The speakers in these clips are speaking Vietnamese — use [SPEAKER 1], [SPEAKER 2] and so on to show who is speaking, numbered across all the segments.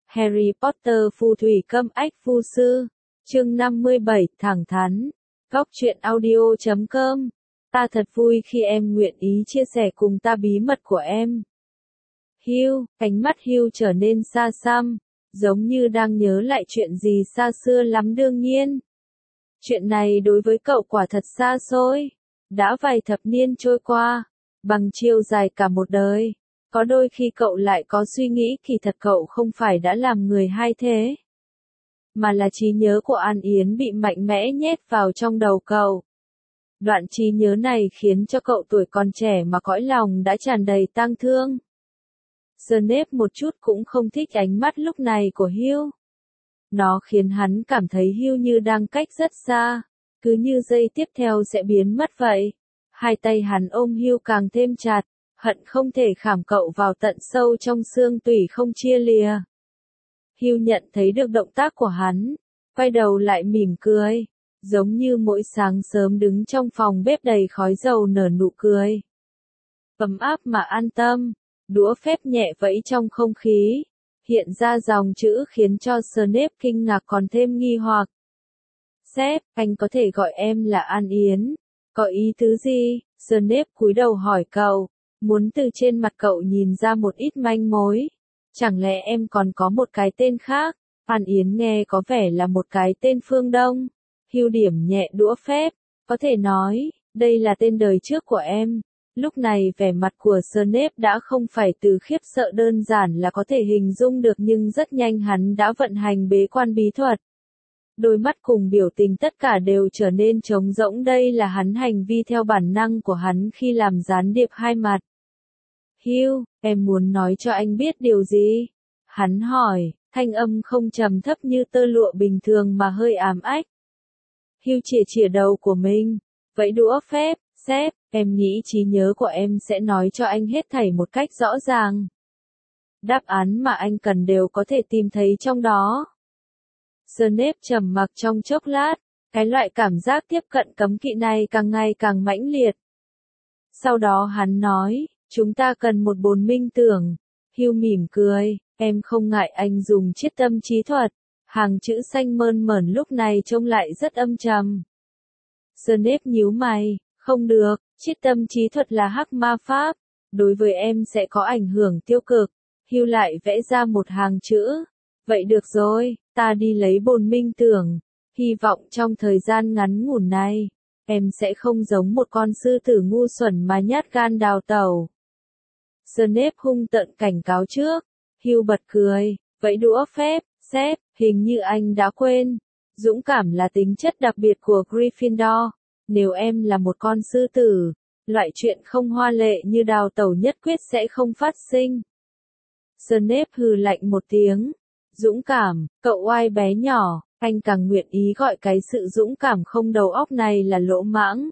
[SPEAKER 1] Harry Potter phù thủy câm ách phu sư. Chương 57 thẳng thắn. Góc truyện audio.com. Ta thật vui khi em nguyện ý chia sẻ cùng ta bí mật của em. Hugh, ánh mắt Hugh trở nên xa xăm, giống như đang nhớ lại chuyện gì xa xưa lắm đương nhiên. Chuyện này đối với cậu quả thật xa xôi. Đã vài thập niên trôi qua, bằng chiều dài cả một đời. Có đôi khi cậu lại có suy nghĩ kỳ thật cậu không phải đã làm người hay thế, mà là trí nhớ của An Yến bị mạnh mẽ nhét vào trong đầu cậu. Đoạn trí nhớ này khiến cho cậu tuổi còn trẻ mà cõi lòng đã tràn đầy tang thương. Snape một chút cũng không thích ánh mắt lúc này của Hugh. Nó khiến hắn cảm thấy Hugh như đang cách rất xa, cứ như giây tiếp theo sẽ biến mất vậy. Hai tay hắn ôm Hugh càng thêm chặt, hận không thể khảm cậu vào tận sâu trong xương tủy không chia lìa. Hugh nhận thấy được động tác của hắn, quay đầu lại mỉm cười, giống như mỗi sáng sớm đứng trong phòng bếp đầy khói dầu nở nụ cười ấm áp mà an tâm. Đũa phép nhẹ vẫy trong không khí, hiện ra dòng chữ khiến cho Snape kinh ngạc còn thêm nghi hoặc. Sếp, anh có thể gọi em là An Yến, có ý tứ gì? Snape cúi đầu hỏi cậu, muốn từ trên mặt cậu nhìn ra một ít manh mối. Chẳng lẽ em còn có một cái tên khác? An Yến nghe có vẻ là một cái tên phương Đông. Hugh điểm nhẹ đũa phép, có thể nói, đây là tên đời trước của em. Lúc này vẻ mặt của Snape đã không phải từ khiếp sợ đơn giản là có thể hình dung được, nhưng rất nhanh hắn đã vận hành bế quan bí thuật. Đôi mắt cùng biểu tình tất cả đều trở nên trống rỗng, đây là hắn hành vi theo bản năng của hắn khi làm gián điệp hai mặt. Hugh, em muốn nói cho anh biết điều gì? Hắn hỏi, thanh âm không trầm thấp như tơ lụa bình thường mà hơi ám ách. Hugh chĩa đầu của mình, vẫy đũa phép, sếp, em nghĩ trí nhớ của em sẽ nói cho anh hết thảy một cách rõ ràng. Đáp án mà anh cần đều có thể tìm thấy trong đó. Snape trầm mặc trong chốc lát, cái loại cảm giác tiếp cận cấm kỵ này càng ngày càng mãnh liệt. Sau đó hắn nói, chúng ta cần một bồn minh tưởng. Hugh mỉm cười, em không ngại anh dùng chiết tâm trí thuật. Hàng chữ xanh mơn mởn lúc này trông lại rất âm trầm. Snape nhíu mày, không được, chiết tâm trí thuật là hắc ma pháp, đối với em sẽ có ảnh hưởng tiêu cực. Hugh lại vẽ ra một hàng chữ. Vậy được rồi, ta đi lấy bồn minh tưởng. Hy vọng trong thời gian ngắn ngủn này, em sẽ không giống một con sư tử ngu xuẩn mà nhát gan đào tẩu. Snape hung tợn cảnh cáo trước. Hugh bật cười, vẫy đũa phép, sếp, hình như anh đã quên. Dũng cảm là tính chất đặc biệt của Gryffindor. Nếu em là một con sư tử, loại chuyện không hoa lệ như đào tẩu nhất quyết sẽ không phát sinh. Snape hừ lạnh một tiếng. Dũng cảm, cậu oai bé nhỏ, anh càng nguyện ý gọi cái sự dũng cảm không đầu óc này là lỗ mãng.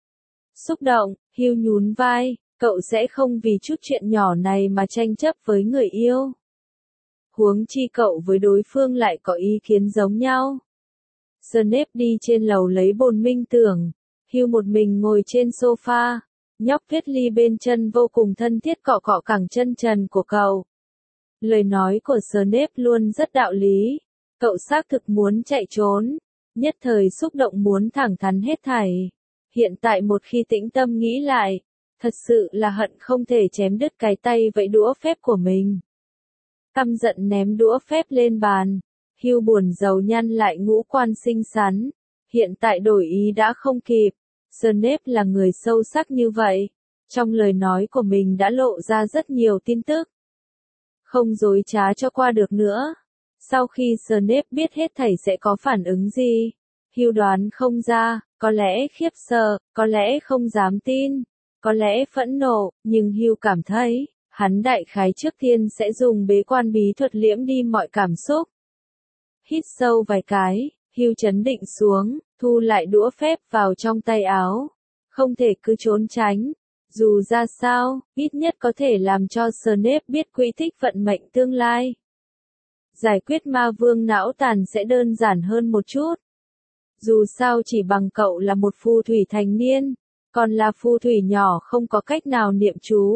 [SPEAKER 1] Xúc động, Hugh nhún vai, cậu sẽ không vì chút chuyện nhỏ này mà tranh chấp với người yêu. Huống chi cậu với đối phương lại có ý kiến giống nhau. Snape đi trên lầu lấy bồn minh tưởng. Hugh một mình ngồi trên sofa, nhóc Weasley bên chân vô cùng thân thiết cọ cọ cẳng chân trần của cậu. Lời nói của Snape luôn rất đạo lý. Cậu xác thực muốn chạy trốn, nhất thời xúc động muốn thẳng thắn hết thảy. Hiện tại một khi tĩnh tâm nghĩ lại, thật sự là hận không thể chém đứt cái tay vẫy đũa phép của mình. Căm giận ném đũa phép lên bàn. Hugh buồn rầu nhăn lại ngũ quan xinh xắn. Hiện tại đổi ý đã không kịp. Snape là người sâu sắc như vậy. Trong lời nói của mình đã lộ ra rất nhiều tin tức. Không dối trá cho qua được nữa. Sau khi Snape biết hết thảy sẽ có phản ứng gì? Hugh đoán không ra, có lẽ khiếp sợ, có lẽ không dám tin, có lẽ phẫn nộ, nhưng Hugh cảm thấy, hắn đại khái trước tiên sẽ dùng bế quan bí thuật liễm đi mọi cảm xúc. Hít sâu vài cái, Hugh trấn định xuống, thu lại đũa phép vào trong tay áo. Không thể cứ trốn tránh. Dù ra sao, ít nhất có thể làm cho Snape biết quỹ tích vận mệnh tương lai. Giải quyết ma vương não tàn sẽ đơn giản hơn một chút. Dù sao chỉ bằng cậu là một phù thủy thành niên, còn là phù thủy nhỏ không có cách nào niệm chú.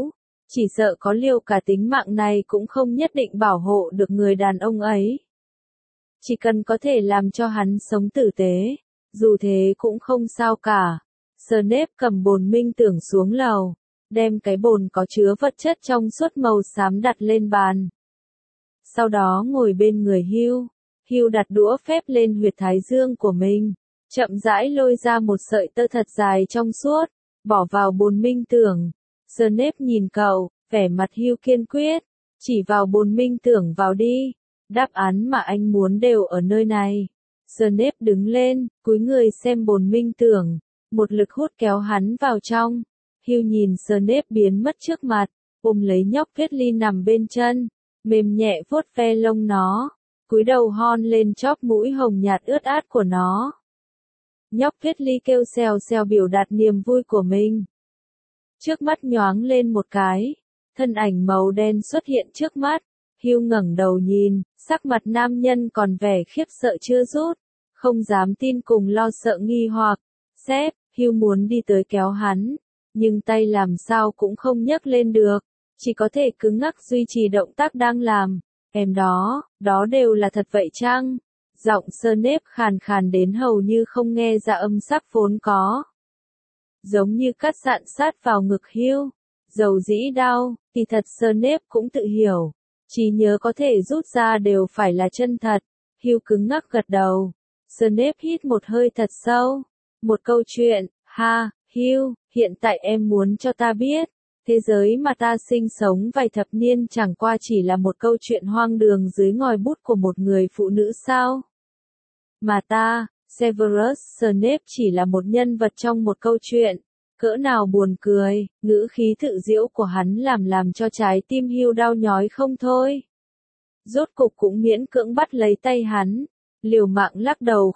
[SPEAKER 1] Chỉ sợ có liều cả tính mạng này cũng không nhất định bảo hộ được người đàn ông ấy. Chỉ cần có thể làm cho hắn sống tử tế, dù thế cũng không sao cả. Snape cầm bồn minh tưởng xuống lầu, đem cái bồn có chứa vật chất trong suốt màu xám đặt lên bàn. Sau đó ngồi bên người Hugh. Hugh đặt đũa phép lên huyệt thái dương của mình, chậm rãi lôi ra một sợi tơ thật dài trong suốt, bỏ vào bồn minh tưởng. Snape nhìn cậu, vẻ mặt Hugh kiên quyết, chỉ vào bồn minh tưởng vào đi. Đáp án mà anh muốn đều ở nơi này. Snape đứng lên, cúi người xem bồn minh tưởng, một lực hút kéo hắn vào trong. Hugh nhìn Snape biến mất trước mặt, ôm lấy nhóc Weasley nằm bên chân, mềm nhẹ vuốt ve lông nó, cúi đầu hon lên chóp mũi hồng nhạt ướt át của nó. Nhóc Weasley kêu xèo xèo biểu đạt niềm vui của mình. Trước mắt nhoáng lên một cái, thân ảnh màu đen xuất hiện trước mắt. Hugh ngẩng đầu nhìn, sắc mặt nam nhân còn vẻ khiếp sợ chưa rút, không dám tin cùng lo sợ nghi hoặc. Sếp, Hugh muốn đi tới kéo hắn, nhưng tay làm sao cũng không nhấc lên được, chỉ có thể cứng ngắc duy trì động tác đang làm. Em đó, đó đều là thật vậy chăng? Giọng Snape khàn khàn đến hầu như không nghe ra âm sắc vốn có. Giống như cắt dạn sát vào ngực Hugh, dầu dĩ đau, thì thật Snape cũng tự hiểu. Trí nhớ có thể rút ra đều phải là chân thật. Hugh cứng ngắc gật đầu. Snape hít một hơi thật sâu. Một câu chuyện, ha, Hugh, hiện tại em muốn cho ta biết, thế giới mà ta sinh sống vài thập niên chẳng qua chỉ là một câu chuyện hoang đường dưới ngòi bút của một người phụ nữ sao? Mà ta, Severus Snape chỉ là một nhân vật trong một câu chuyện. Cỡ nào buồn cười, ngữ khí tự giễu của hắn làm cho trái tim Hugh đau nhói không thôi. Rốt cục cũng miễn cưỡng bắt lấy tay hắn, liều mạng lắc đầu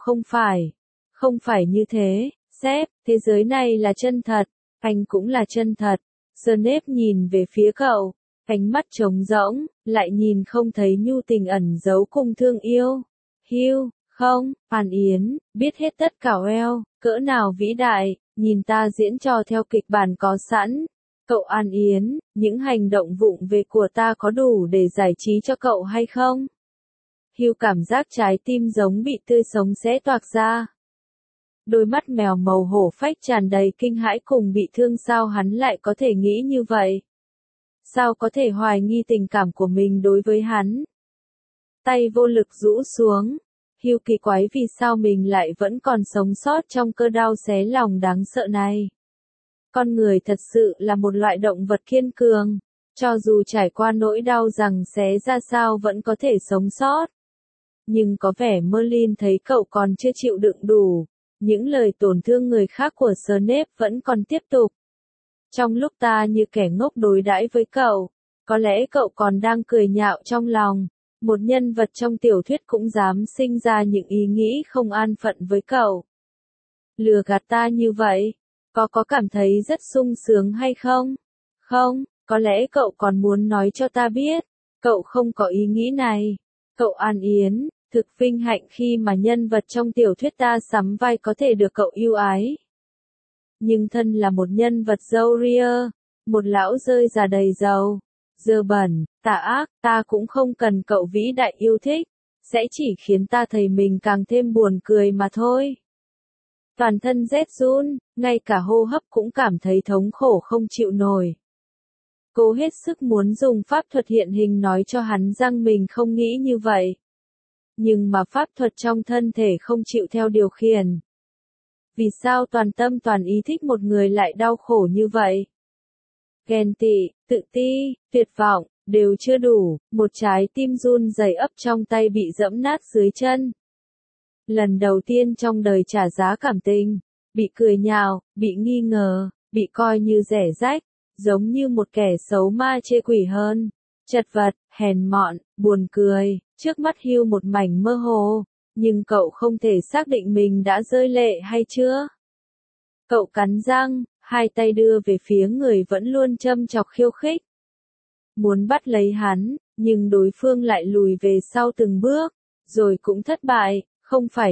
[SPEAKER 1] không phải như thế, sếp, thế giới này là chân thật, anh cũng là chân thật. Snape nhìn về phía cậu, ánh mắt trống rỗng, lại nhìn không thấy nhu tình ẩn giấu cùng thương yêu. Hugh, không, An Yến, biết hết tất cả well, cỡ nào vĩ đại. Nhìn ta diễn trò theo kịch bản có sẵn. Cậu An Yến, những hành động vụng về của ta có đủ để giải trí cho cậu hay không? Hugh cảm giác trái tim giống bị tươi sống xé toạc ra. Đôi mắt mèo màu hổ phách tràn đầy kinh hãi cùng bị thương, sao hắn lại có thể nghĩ như vậy? Sao có thể hoài nghi tình cảm của mình đối với hắn? Tay vô lực rũ xuống. Hugh kỳ quái vì sao mình lại vẫn còn sống sót trong cơn đau xé lòng đáng sợ này. Con người thật sự là một loại động vật kiên cường, cho dù trải qua nỗi đau rằng xé ra sao vẫn có thể sống sót. Nhưng có vẻ Merlin thấy cậu còn chưa chịu đựng đủ, những lời tổn thương người khác của Snape vẫn còn tiếp tục. Trong lúc ta như kẻ ngốc đối đãi với cậu, có lẽ cậu còn đang cười nhạo trong lòng. Một nhân vật trong tiểu thuyết cũng dám sinh ra những ý nghĩ không an phận với cậu. Lừa gạt ta như vậy, có cảm thấy rất sung sướng hay không? Không, có lẽ cậu còn muốn nói cho ta biết, cậu không có ý nghĩ này. Cậu An Yến, thực vinh hạnh khi mà nhân vật trong tiểu thuyết ta sắm vai có thể được cậu yêu ái. Nhưng thân là một nhân vật râu ria, một lão rơi già đầy dầu, dơ bẩn, tà ác, ta cũng không cần cậu vĩ đại yêu thích, sẽ chỉ khiến ta thấy mình càng thêm buồn cười mà thôi. Toàn thân rét run, ngay cả hô hấp cũng cảm thấy thống khổ không chịu nổi. Cô hết sức muốn dùng pháp thuật hiện hình nói cho hắn rằng mình không nghĩ như vậy. Nhưng mà pháp thuật trong thân thể không chịu theo điều khiển. Vì sao toàn tâm toàn ý thích một người lại đau khổ như vậy? Ghen tị, tự ti, tuyệt vọng, đều chưa đủ, một trái tim run rẩy ấp trong tay bị giẫm nát dưới chân. Lần đầu tiên trong đời trả giá cảm tình, bị cười nhạo, bị nghi ngờ, bị coi như rẻ rách, giống như một kẻ xấu ma chê quỷ hơn. Chật vật, hèn mọn, buồn cười, trước mắt Hugh một mảnh mơ hồ, nhưng cậu không thể xác định mình đã rơi lệ hay chưa. Cậu cắn răng, hai tay đưa về phía người vẫn luôn châm chọc khiêu khích. Muốn bắt lấy hắn, nhưng đối phương lại lùi về sau từng bước, rồi cũng thất bại, không phải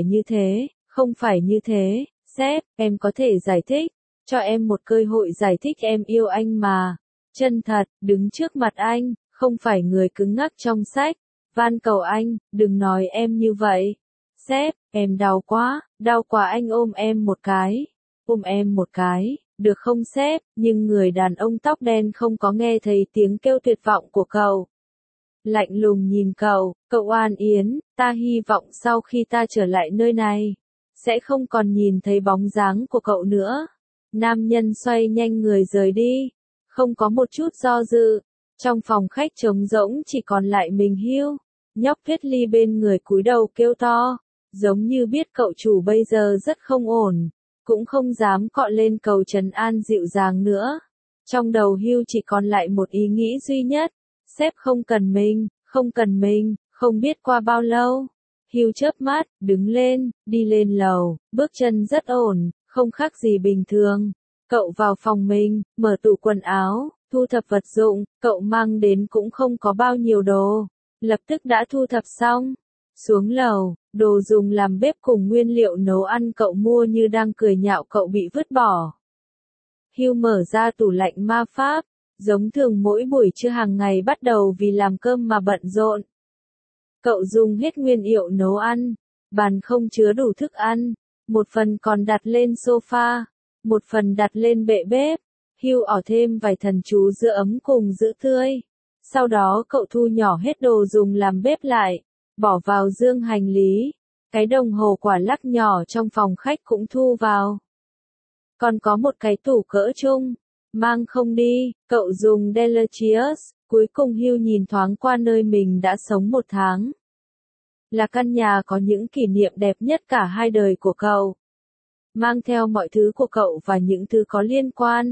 [SPEAKER 1] như thế, sếp, em có thể giải thích, cho em một cơ hội giải thích, em yêu anh mà. chân thật, đứng trước mặt anh, không phải người cứng ngắc trong sách. Van cầu anh, đừng nói em như vậy. Sếp, em đau quá anh ôm em một cái. Ôm em một cái, được không sếp? Nhưng người đàn ông tóc đen không có nghe thấy tiếng kêu tuyệt vọng của cậu. Lạnh lùng nhìn cậu An Yến, ta hy vọng sau khi ta trở lại nơi này, sẽ không còn nhìn thấy bóng dáng của cậu nữa. Nam nhân xoay nhanh người rời đi, không có một chút do dự. Trong phòng khách trống rỗng chỉ còn lại mình Hugh. Nhóc Tuyết Ly bên người cúi đầu kêu to, giống như biết cậu chủ bây giờ rất không ổn, cũng không dám cọ lên cầu trấn an dịu dàng nữa. Trong đầu Hugh chỉ còn lại một ý nghĩ duy nhất, sếp không cần mình, không biết qua bao lâu. Hugh chớp mắt, đứng lên, đi lên lầu, bước chân rất ổn, không khác gì bình thường. Cậu vào phòng mình, mở tủ quần áo, thu thập vật dụng, cậu mang đến cũng không có bao nhiêu đồ. Lập tức đã thu thập xong. Xuống lầu, đồ dùng làm bếp cùng nguyên liệu nấu ăn cậu mua như đang cười nhạo cậu bị vứt bỏ. Hugh mở ra tủ lạnh ma pháp, giống thường mỗi buổi trưa hàng ngày bắt đầu vì làm cơm mà bận rộn. Cậu dùng hết nguyên liệu nấu ăn, bàn không chứa đủ thức ăn, một phần còn đặt lên sofa, một phần đặt lên bệ bếp. Hugh ỏ thêm vài thần chú giữ ấm cùng giữ tươi. Sau đó cậu thu nhỏ hết đồ dùng làm bếp lại, bỏ vào dương hành lý. Cái đồng hồ quả lắc nhỏ trong phòng khách cũng thu vào. Còn có một cái tủ cỡ trung, mang không đi, cậu dùng Delicious. Cuối cùng Hugh nhìn thoáng qua nơi mình đã sống 1 tháng. Là căn nhà có những kỷ niệm đẹp nhất cả 2 đời của cậu. Mang theo mọi thứ của cậu và những thứ có liên quan.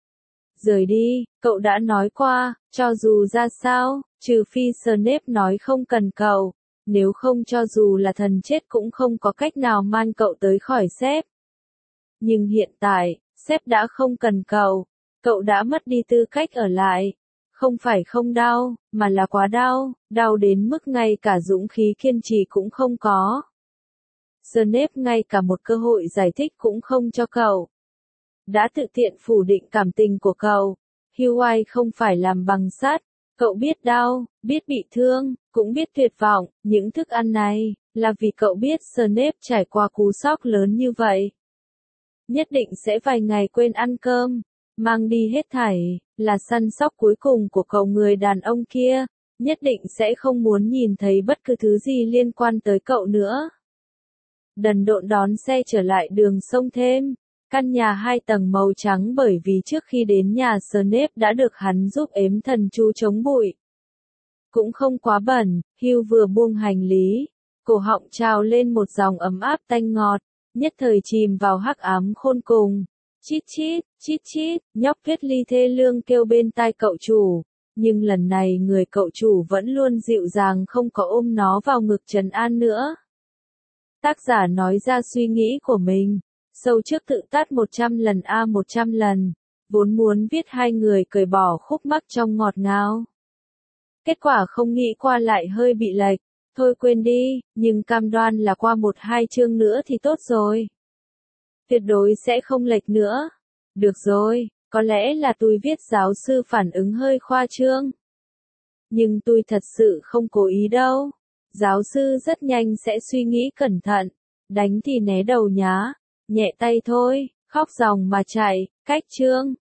[SPEAKER 1] Rời đi, cậu đã nói qua, cho dù ra sao, trừ phi Snape nói không cần cậu, nếu không cho dù là thần chết cũng không có cách nào mang cậu tới khỏi sếp. Nhưng hiện tại, sếp đã không cần cậu đã mất đi tư cách ở lại. Không phải không đau, mà là quá đau đến mức ngay cả dũng khí kiên trì cũng không có. Snape ngay cả một cơ hội giải thích cũng không cho cậu. Đã tự tiện phủ định cảm tình của cậu. Hugh không phải làm bằng sắt, cậu biết đau, biết bị thương, cũng biết tuyệt vọng, những thức ăn này, là vì cậu biết Snape trải qua cú sốc lớn như vậy. Nhất định sẽ vài ngày quên ăn cơm, mang đi hết thảy, là săn sóc cuối cùng của cậu người đàn ông kia, nhất định sẽ không muốn nhìn thấy bất cứ thứ gì liên quan tới cậu nữa. Đần độn đón xe trở lại đường sông Thêm. Căn nhà 2 tầng màu trắng bởi vì trước khi đến nhà Snape đã được hắn giúp ếm thần chú chống bụi. Cũng không quá bẩn, Hugh vừa buông hành lý, cổ họng trào lên một dòng ấm áp tanh ngọt, nhất thời chìm vào hắc ám khôn cùng. Chít chít, nhóc Tuyết Ly thê lương kêu bên tai cậu chủ, nhưng lần này người cậu chủ vẫn luôn dịu dàng không có ôm nó vào ngực trấn an nữa. Tác giả nói ra suy nghĩ của mình. Sâu trước tự tát 100 lần 100 lần, vốn muốn viết 2 người cởi bỏ khúc mắc trong ngọt ngào. Kết quả không nghĩ qua lại hơi bị lệch, thôi quên đi, nhưng cam đoan là qua 1-2 chương nữa thì tốt rồi. Tuyệt đối sẽ không lệch nữa. Được rồi, có lẽ là tôi viết giáo sư phản ứng hơi khoa trương. Nhưng tôi thật sự không cố ý đâu. Giáo sư rất nhanh sẽ suy nghĩ cẩn thận, đánh thì né đầu nhá. Nhẹ tay thôi, khóc ròng mà chạy, cách chương.